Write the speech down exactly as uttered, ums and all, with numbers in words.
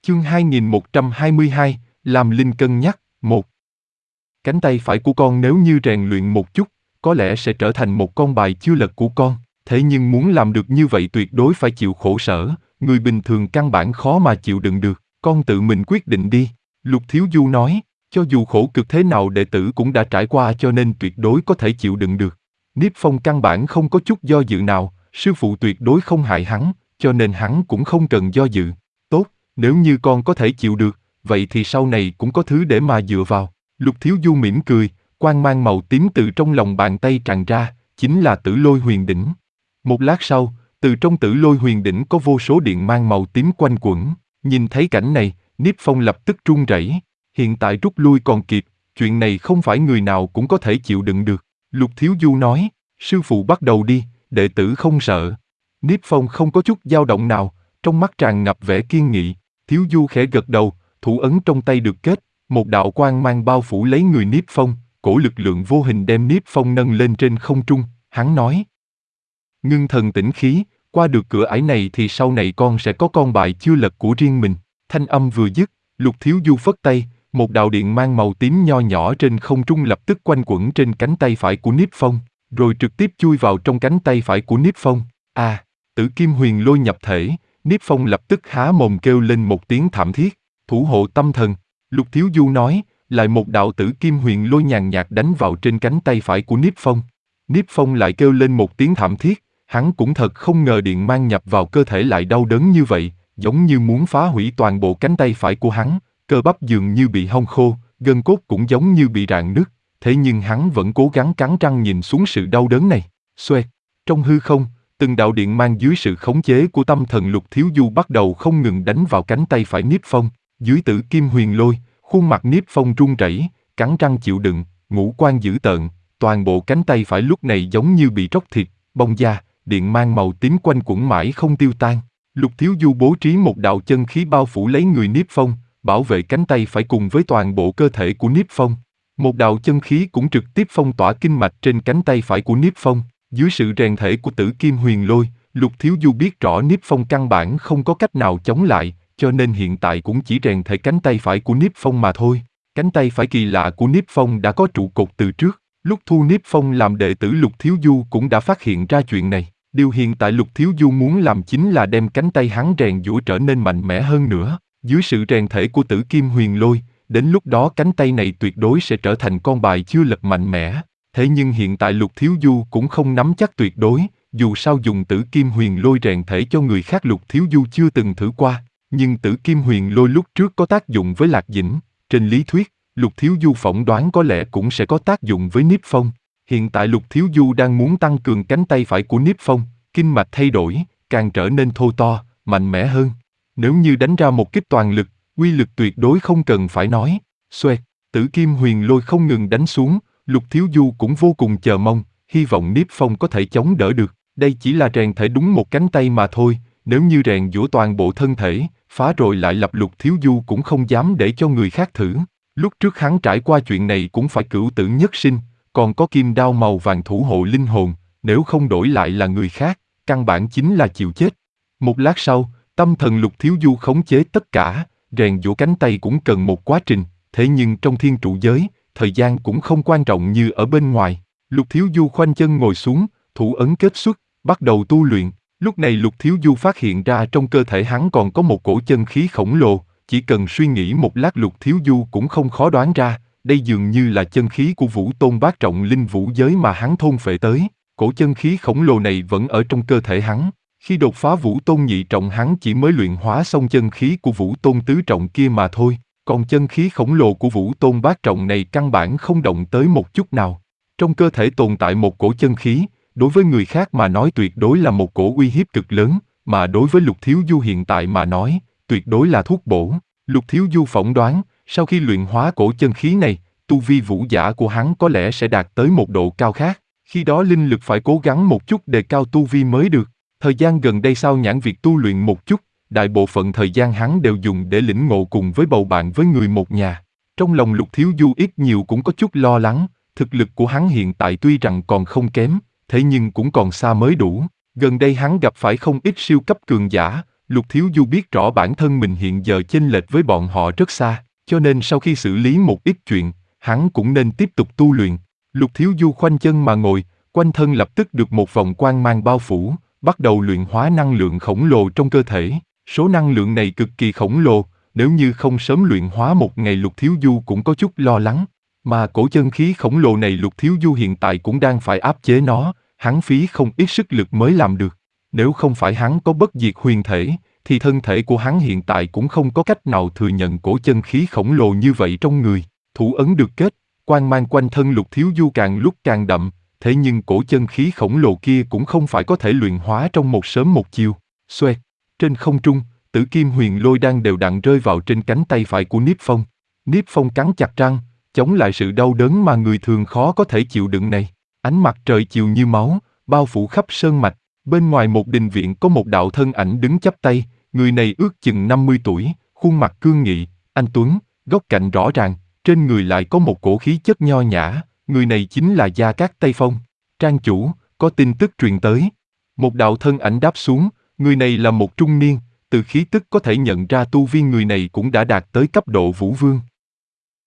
Chương hai nghìn một trăm hai mươi hai, làm Linh cân nhắc, một. Cánh tay phải của con nếu như rèn luyện một chút, có lẽ sẽ trở thành một con bài chưa lật của con, thế nhưng muốn làm được như vậy tuyệt đối phải chịu khổ sở, người bình thường căn bản khó mà chịu đựng được, con tự mình quyết định đi. Lục Thiếu Du nói, cho dù khổ cực thế nào đệ tử cũng đã trải qua cho nên tuyệt đối có thể chịu đựng được. Niếp Phong căn bản không có chút do dự nào, sư phụ tuyệt đối không hại hắn, cho nên hắn cũng không cần do dự. Tốt, nếu như con có thể chịu được, vậy thì sau này cũng có thứ để mà dựa vào. Lục Thiếu Du mỉm cười, quang mang màu tím từ trong lòng bàn tay tràn ra, chính là Tử Lôi Huyền Đỉnh. Một lát sau, từ trong Tử Lôi Huyền Đỉnh có vô số điện mang màu tím quanh quẩn. Nhìn thấy cảnh này, Niếp Phong lập tức run rẩy. Hiện tại rút lui còn kịp, chuyện này không phải người nào cũng có thể chịu đựng được. Lục Thiếu Du nói, sư phụ bắt đầu đi, đệ tử không sợ. Niếp Phong không có chút dao động nào, trong mắt tràn ngập vẻ kiên nghị. Thiếu Du khẽ gật đầu, thủ ấn trong tay được kết, một đạo quang mang bao phủ lấy người Niếp Phong, cổ lực lượng vô hình đem Niếp Phong nâng lên trên không trung, hắn nói. Ngưng thần tĩnh khí, qua được cửa ải này thì sau này con sẽ có con bài chưa lật của riêng mình. Thanh âm vừa dứt, Lục Thiếu Du phất tay, một đạo điện mang màu tím nho nhỏ trên không trung lập tức quanh quẩn trên cánh tay phải của Niếp Phong, rồi trực tiếp chui vào trong cánh tay phải của Niếp Phong. À, Tử Kim Huyền Lôi nhập thể, Niếp Phong lập tức há mồm kêu lên một tiếng thảm thiết, thủ hộ tâm thần. Lục Thiếu Du nói, lại một đạo Tử Kim Huyền Lôi nhàn nhạt đánh vào trên cánh tay phải của Niếp Phong. Niếp Phong lại kêu lên một tiếng thảm thiết, hắn cũng thật không ngờ điện mang nhập vào cơ thể lại đau đớn như vậy, giống như muốn phá hủy toàn bộ cánh tay phải của hắn, cơ bắp dường như bị hong khô, gân cốt cũng giống như bị rạn nứt, thế nhưng hắn vẫn cố gắng cắn răng nhìn xuống sự đau đớn này. Xoẹt, trong hư không, từng đạo điện mang dưới sự khống chế của tâm thần Lục Thiếu Du bắt đầu không ngừng đánh vào cánh tay phải Niếp Phong, dưới Tử Kim Huyền Lôi, khuôn mặt Niếp Phong run rẩy, cắn răng chịu đựng, ngũ quan dữ tợn, toàn bộ cánh tay phải lúc này giống như bị róc thịt, bong da, điện mang màu tím quanh quẩn mãi không tiêu tan. Lục Thiếu Du bố trí một đạo chân khí bao phủ lấy người Niếp Phong, bảo vệ cánh tay phải cùng với toàn bộ cơ thể của Niếp Phong. Một đạo chân khí cũng trực tiếp phong tỏa kinh mạch trên cánh tay phải của Niếp Phong. Dưới sự rèn thể của Tử Kim Huyền Lôi, Lục Thiếu Du biết rõ Niếp Phong căn bản không có cách nào chống lại, cho nên hiện tại cũng chỉ rèn thể cánh tay phải của Niếp Phong mà thôi. Cánh tay phải kỳ lạ của Niếp Phong đã có trụ cột từ trước, lúc thu Niếp Phong làm đệ tử Lục Thiếu Du cũng đã phát hiện ra chuyện này. Điều hiện tại Lục Thiếu Du muốn làm chính là đem cánh tay hắn rèn giũa trở nên mạnh mẽ hơn nữa. Dưới sự rèn thể của Tử Kim Huyền Lôi, đến lúc đó cánh tay này tuyệt đối sẽ trở thành con bài chưa lật mạnh mẽ. Thế nhưng hiện tại Lục Thiếu Du cũng không nắm chắc tuyệt đối, dù sao dùng Tử Kim Huyền Lôi rèn thể cho người khác Lục Thiếu Du chưa từng thử qua. Nhưng Tử Kim Huyền Lôi lúc trước có tác dụng với Lạc Dĩnh, trên lý thuyết, Lục Thiếu Du phỏng đoán có lẽ cũng sẽ có tác dụng với Niếp Phong. Hiện tại Lục Thiếu Du đang muốn tăng cường cánh tay phải của Niếp Phong, kinh mạch thay đổi, càng trở nên thô to, mạnh mẽ hơn. Nếu như đánh ra một kích toàn lực, uy lực tuyệt đối không cần phải nói. Xoẹt, Tử Kim Huyền Lôi không ngừng đánh xuống, Lục Thiếu Du cũng vô cùng chờ mong, hy vọng Niếp Phong có thể chống đỡ được. Đây chỉ là rèn thể đúng một cánh tay mà thôi, nếu như rèn giũa toàn bộ thân thể, phá rồi lại lập Lục Thiếu Du cũng không dám để cho người khác thử. Lúc trước hắn trải qua chuyện này cũng phải cửu tử nhất sinh, còn có kim đao màu vàng thủ hộ linh hồn, nếu không đổi lại là người khác, căn bản chính là chịu chết. Một lát sau, tâm thần Lục Thiếu Du khống chế tất cả, rèn giũa cánh tay cũng cần một quá trình, thế nhưng trong thiên trụ giới, thời gian cũng không quan trọng như ở bên ngoài. Lục Thiếu Du khoanh chân ngồi xuống, thủ ấn kết xuất, bắt đầu tu luyện. Lúc này Lục Thiếu Du phát hiện ra trong cơ thể hắn còn có một cổ chân khí khổng lồ, chỉ cần suy nghĩ một lát Lục Thiếu Du cũng không khó đoán ra, đây dường như là chân khí của Vũ Tôn bát trọng linh vũ giới mà hắn thôn phệ tới. Cổ chân khí khổng lồ này vẫn ở trong cơ thể hắn. Khi đột phá Vũ Tôn nhị trọng hắn chỉ mới luyện hóa xong chân khí của Vũ Tôn tứ trọng kia mà thôi, còn chân khí khổng lồ của Vũ Tôn bát trọng này căn bản không động tới một chút nào. Trong cơ thể tồn tại một cổ chân khí, đối với người khác mà nói tuyệt đối là một cổ uy hiếp cực lớn, mà đối với Lục Thiếu Du hiện tại mà nói, tuyệt đối là thuốc bổ. Lục Thiếu Du phỏng đoán, sau khi luyện hóa cổ chân khí này, tu vi vũ giả của hắn có lẽ sẽ đạt tới một độ cao khác, khi đó linh lực phải cố gắng một chút đề cao tu vi mới được. Thời gian gần đây sao nhãn việc tu luyện một chút, đại bộ phận thời gian hắn đều dùng để lĩnh ngộ cùng với bầu bạn với người một nhà. Trong lòng Lục Thiếu Du ít nhiều cũng có chút lo lắng, thực lực của hắn hiện tại tuy rằng còn không kém, thế nhưng cũng còn xa mới đủ. Gần đây hắn gặp phải không ít siêu cấp cường giả, Lục Thiếu Du biết rõ bản thân mình hiện giờ chênh lệch với bọn họ rất xa, cho nên sau khi xử lý một ít chuyện, hắn cũng nên tiếp tục tu luyện. Lục Thiếu Du khoanh chân mà ngồi, quanh thân lập tức được một vòng quang mang bao phủ, bắt đầu luyện hóa năng lượng khổng lồ trong cơ thể. Số năng lượng này cực kỳ khổng lồ, nếu như không sớm luyện hóa một ngày Lục Thiếu Du cũng có chút lo lắng. Mà cổ chân khí khổng lồ này Lục Thiếu Du hiện tại cũng đang phải áp chế nó, hắn phí không ít sức lực mới làm được. Nếu không phải hắn có bất diệt huyền thể, thì thân thể của hắn hiện tại cũng không có cách nào thừa nhận cổ chân khí khổng lồ như vậy trong người. Thủ ấn được kết, quang mang quanh thân Lục Thiếu Du càng lúc càng đậm, thế nhưng cổ chân khí khổng lồ kia cũng không phải có thể luyện hóa trong một sớm một chiều. Xoẹt, trên không trung, Tử Kim Huyền Lôi đang đều đặn rơi vào trên cánh tay phải của Niếp Phong. Niếp Phong cắn chặt răng, chống lại sự đau đớn mà người thường khó có thể chịu đựng này. Ánh mặt trời chiều như máu, bao phủ khắp sơn mạch. Bên ngoài một đình viện có một đạo thân ảnh đứng chắp tay, người này ước chừng năm mươi tuổi, khuôn mặt cương nghị, anh tuấn, góc cạnh rõ ràng, trên người lại có một cổ khí chất nho nhã, người này chính là Gia Cát Tây Phong. Trang chủ, có tin tức truyền tới. Một đạo thân ảnh đáp xuống, người này là một trung niên, từ khí tức có thể nhận ra tu vi người này cũng đã đạt tới cấp độ Vũ Vương.